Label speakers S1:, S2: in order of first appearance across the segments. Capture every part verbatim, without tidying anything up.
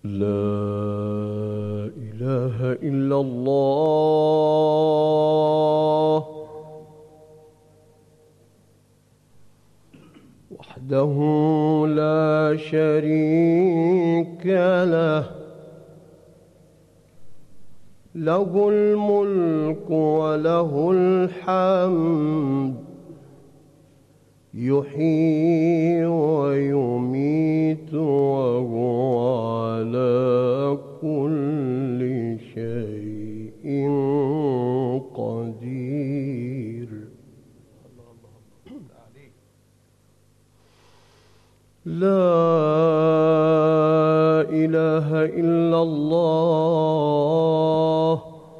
S1: لا إله إلا الله وحده لا شريك له، له الملك وله الحمد، يحيي ويميت وهو على كل شيء قدير. لا إله إلا الله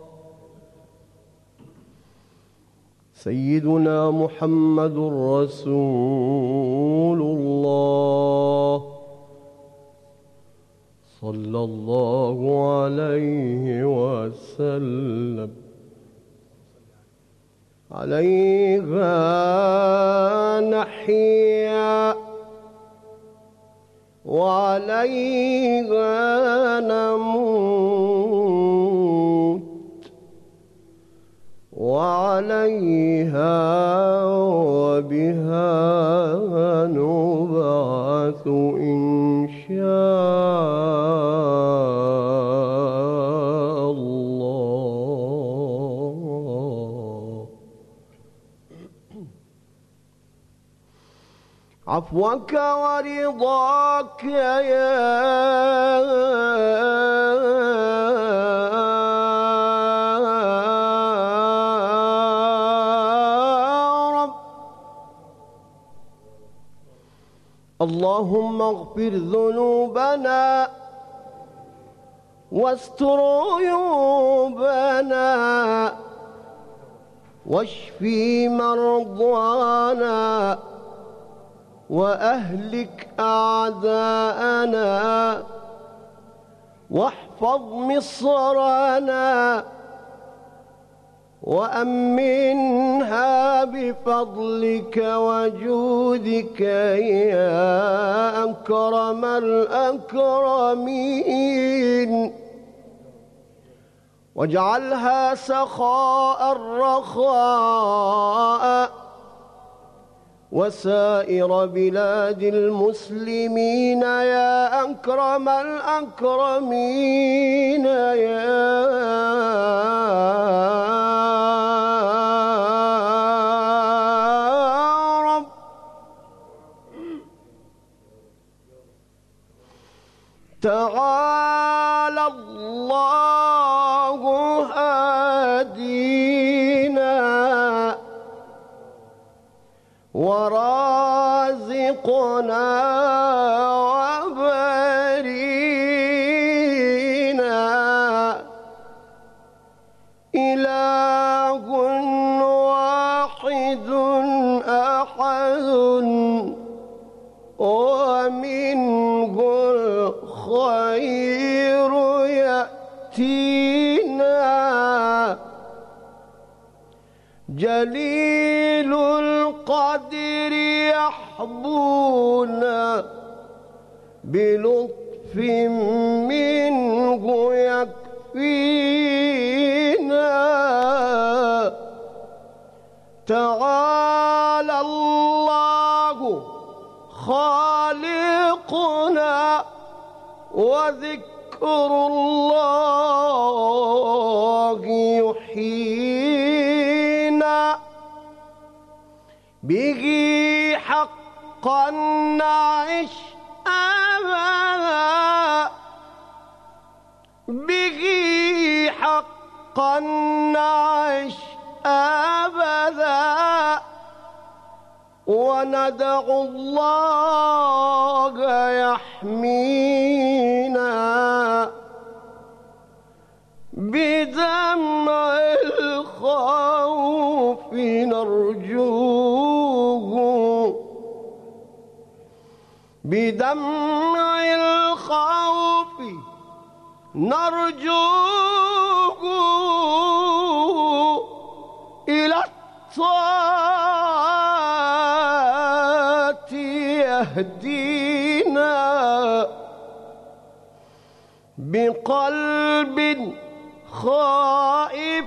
S1: سيدنا محمد رسول الله صلى الله عليه وسلم، عليها نحيا وعليها نموت وعليها وبها نبعث إن شاء الله. عفوك ورضاك يا اللهم اغفر ذنوبنا واستر عيوبنا واشفي مرضانا وأهلك أعداءنا واحفظ مصرنا وأمنها بفضلك وجودك يا أكرم الأكرمين، واجعلها سخاء رخاء وسائر بلاد المسلمين يا أكرم الأكرمين يا رب. تعالى الله هادينا ورازقنا وبرينا، إله واحد أحد ومنه الخير يأتينا، جليل القدر يحظونا بلطف منه يكفينا. تعالى الله خالقنا وذكر الله يحيينا، به حقا نعيش أبدا، به حقا نعيش أبدا، وندعو الله يحمينا، بدمع الخوف نرجوه، بدمع الخوف نرجوه، إلى الطاعة يهدينا، بقلب خائف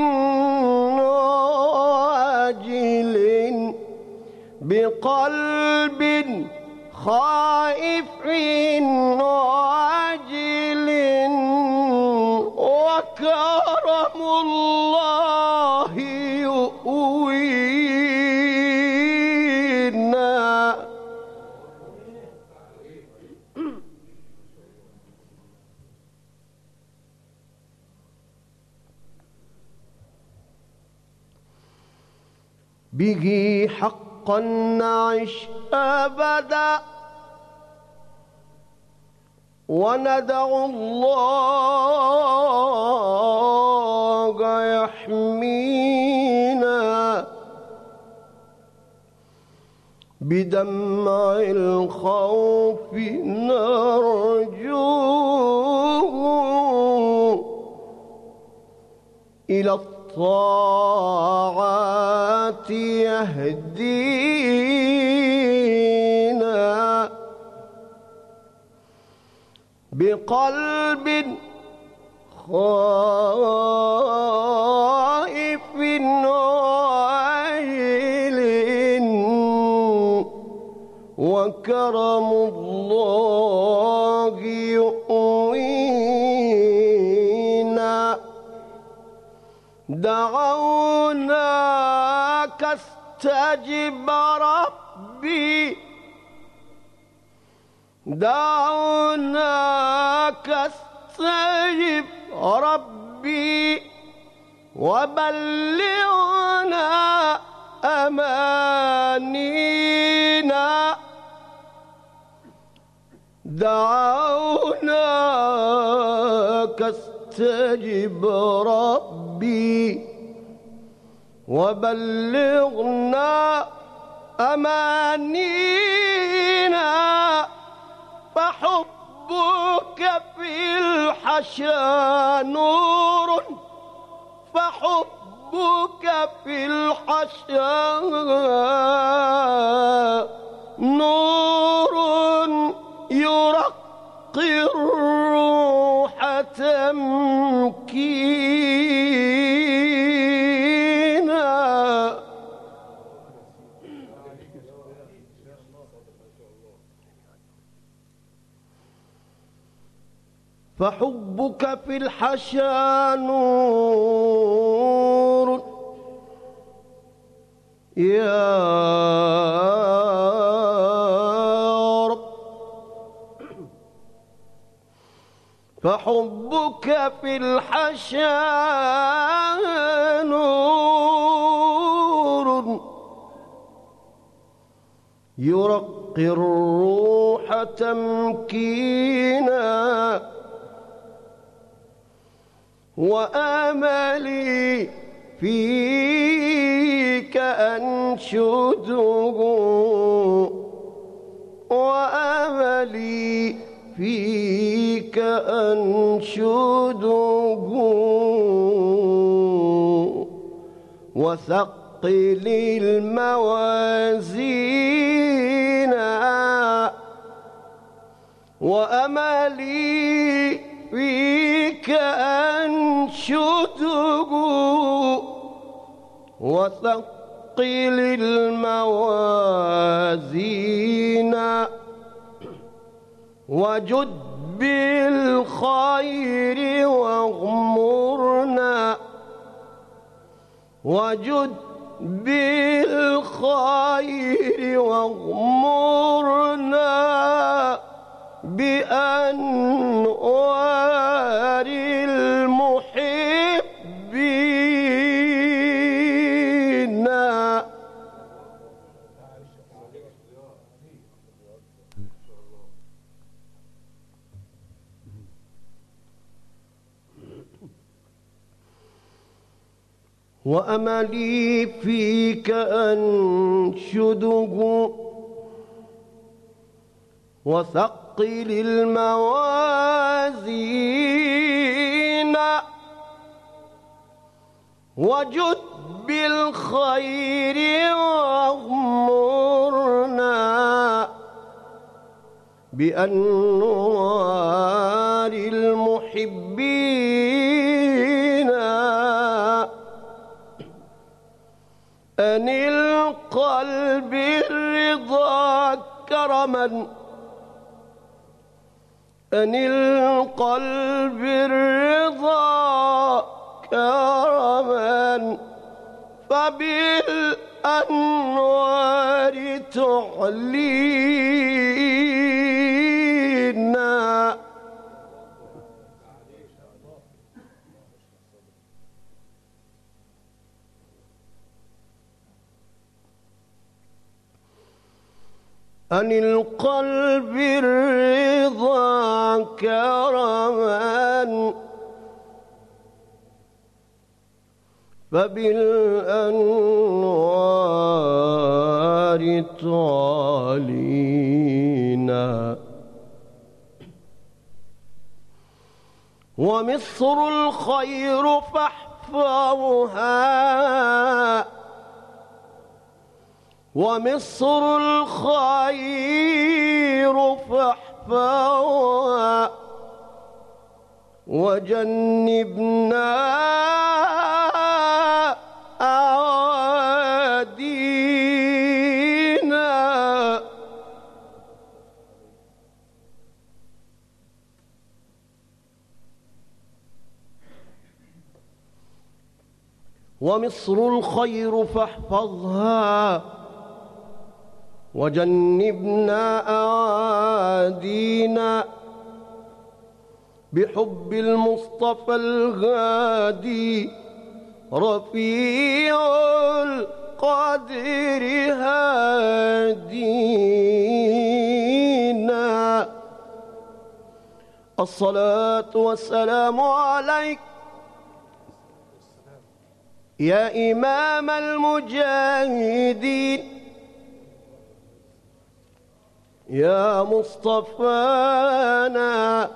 S1: واجل بقلب خائف واجل وكرم الله يؤوينا به حقا نعش أبدا وندعو الله يحمينا بدمع الخوف نرجوه إلى الطاعات يهدينا بقلب خائف واجل وكرم الله يؤوينا دعوناك استجب ربي دعوناك استجب ربي وبلغنا أمانينا دعوناك استجب ربي وبلغنا أمانينا فحبك في الحشا نور فحبك في الحشا نور يرقي الروح تمكينا فحبك في الحشا نور يا رب فحبك في الحشا نور يرقي الروح تمكينا وآملي فيك أنشده وآملي فيك أنشده وثقل الموازين وأملي فيك أنشده وثقل الموازين وجد بالخير واغمرنا وجد بالخير واغمرنا بأنوار المحبين وأملي فيك أنشده وثقل الموازين وجد بالخير واغمرنا بأنوار المحبين كرما أن القلب الرضا كرما فبالأنوار تعلينا أن القلب الرضا كرما فبالأنوار تعلينا ومصر الخير فاحفظها ومصر الخير فاحفظها وجنبنا أعادينا ومصر الخير فاحفظها وجنبنا أعادينا بحب المصطفى الغادي رفيع القدر هادينا الصلاة والسلام عليك يا إمام المجاهدين يا مصطفانا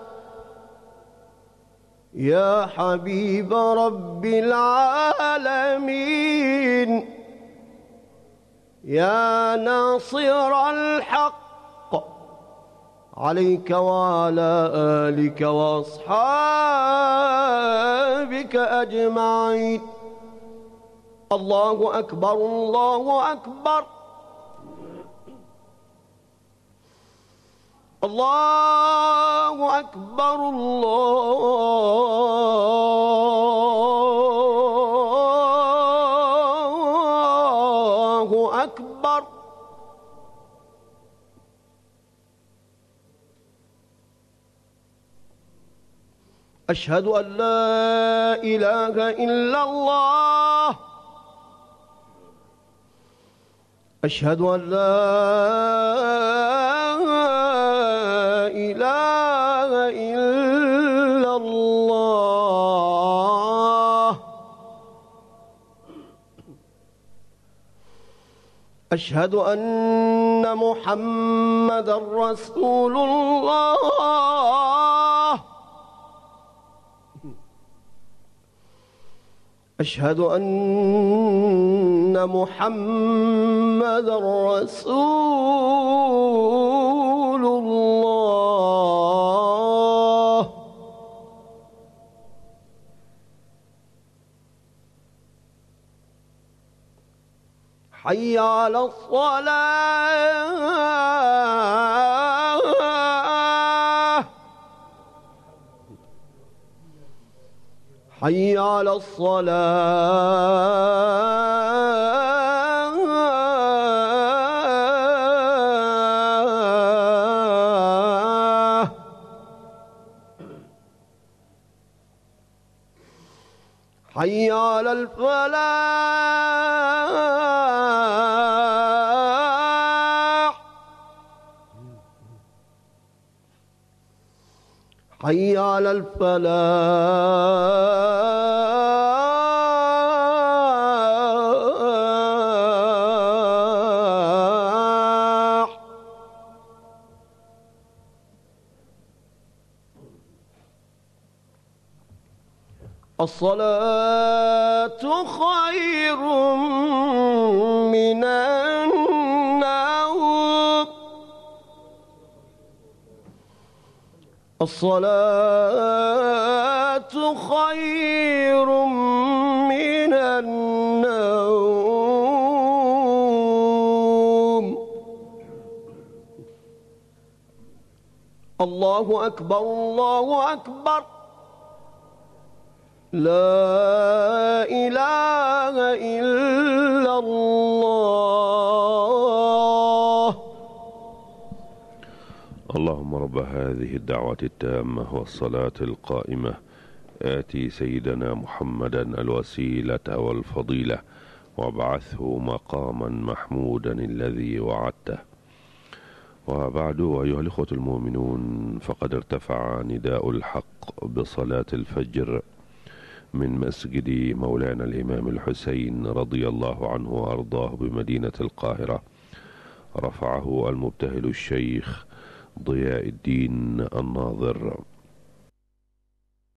S1: يا حبيب رب العالمين يا ناصر الحق عليك وعلى آلك وأصحابك أجمعين. الله أكبر الله أكبر الله أكبر الله أكبر. أشهد أن لا إله إلا الله أشهد أن لا إله إلا الله أشهد أن محمدًا رسول الله أشهد أن محمدًا رسول الله حي على الصلاة حي على الصلاة حي على الفلاح حي على الفلاح. الصلاة خير من النوم الصلاة خير من النوم الله أكبر الله أكبر لا إله إلا الله.
S2: اللهم رب هذه الدعوة التامة والصلاة القائمة آتي سيدنا محمدا الوسيلة والفضيلة وابعثه مقاما محمودا الذي وعدته. وبعد، أيها الإخوة المؤمنون، فقد ارتفع نداء الحق بصلاة الفجر من مسجد مولانا الإمام الحسين رضي الله عنه وأرضاه بمدينة القاهرة. رفعه المبتهل الشيخ ضياء الدين الناظر